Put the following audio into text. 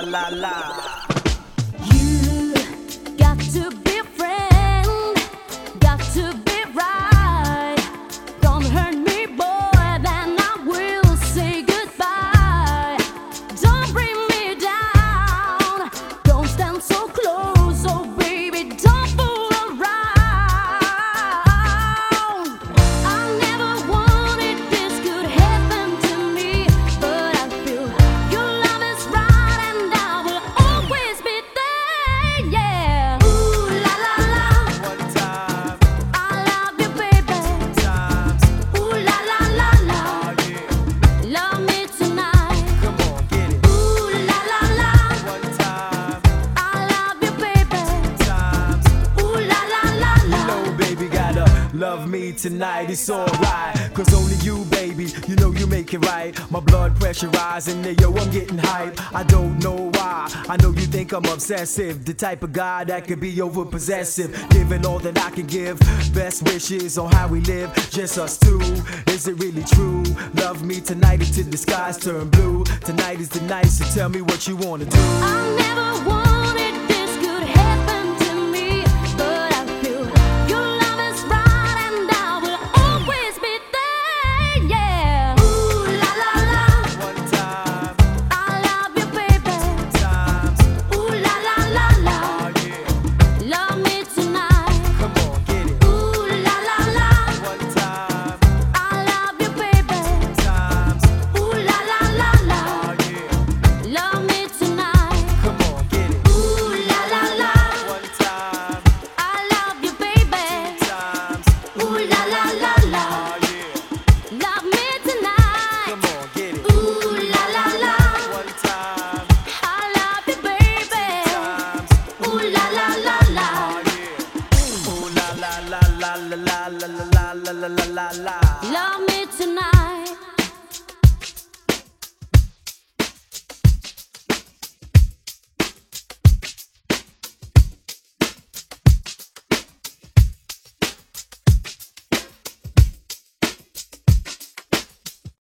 la la. You got to be a friend, got to be right. Don't hurt me, boy, then I will say goodbye. Don't bring me down, don't stand so close, oh baby, don't fool around. I never wanted this could happen to me, but I feel your love is right and I will always be there, yeah. Ooh la la la, One time, I love you, baby. times, Ooh la la la la, oh yeah. love me tonight. Come on, get it. Ooh la la la, One time, I love you, baby. times. Ooh la la la la. No, baby, gotta love me tonight, it's alright. Cause only you, baby, you know you make it right. My blood pressure rising, yo, I'm getting hype. I don't know why, I know you think I'm obsessive. The type of guy that could be over possessive. Giving all that I can give, best wishes on how we live, just us two. Is it really true? Love me tonight until the skies turn blue. Tonight is the night, so tell me what you wanna do. I never wanted this could happen to me, but I feel your love is right and I will always be there, yeah. Ooh la la la, One time, I love you, baby. times, Ooh la la la la, oh yeah. love me tonight. Come on, get it. Ooh la la la, One time, I love you, baby. times, Ooh la la la la, oh yeah. love me tonight. Come on, get it. Ooh la la la, One time, I love you, baby. times, Ooh la la la la, oh yeah. love me tonight. Come on, get it. Ooh la la la, One time, I love you, baby. times, Ooh la la la la. oh yeah. Ooh la la la la la la la la la la la la la.